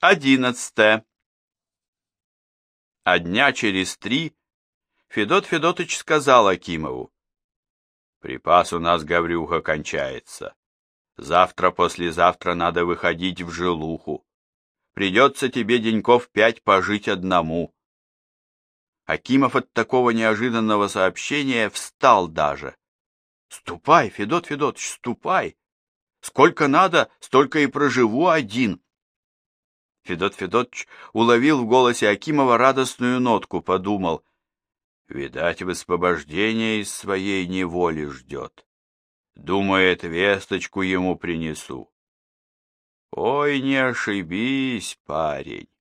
11. А дня через 3 Федот Федотыч сказал Акимову: «Припас у нас, Гаврюха, кончается. Завтра-послезавтра надо выходить в жилуху. Придется тебе деньков 5 пожить одному». Акимов от такого неожиданного сообщения встал даже. «Ступай, Федот Федотыч, ступай! Сколько надо, столько и проживу один». Федот Федотыч уловил в голосе Акимова радостную нотку, подумал: «Видать, высвобождение из своей неволи ждет. Думает, весточку ему принесу». Ой, не ошибись, парень.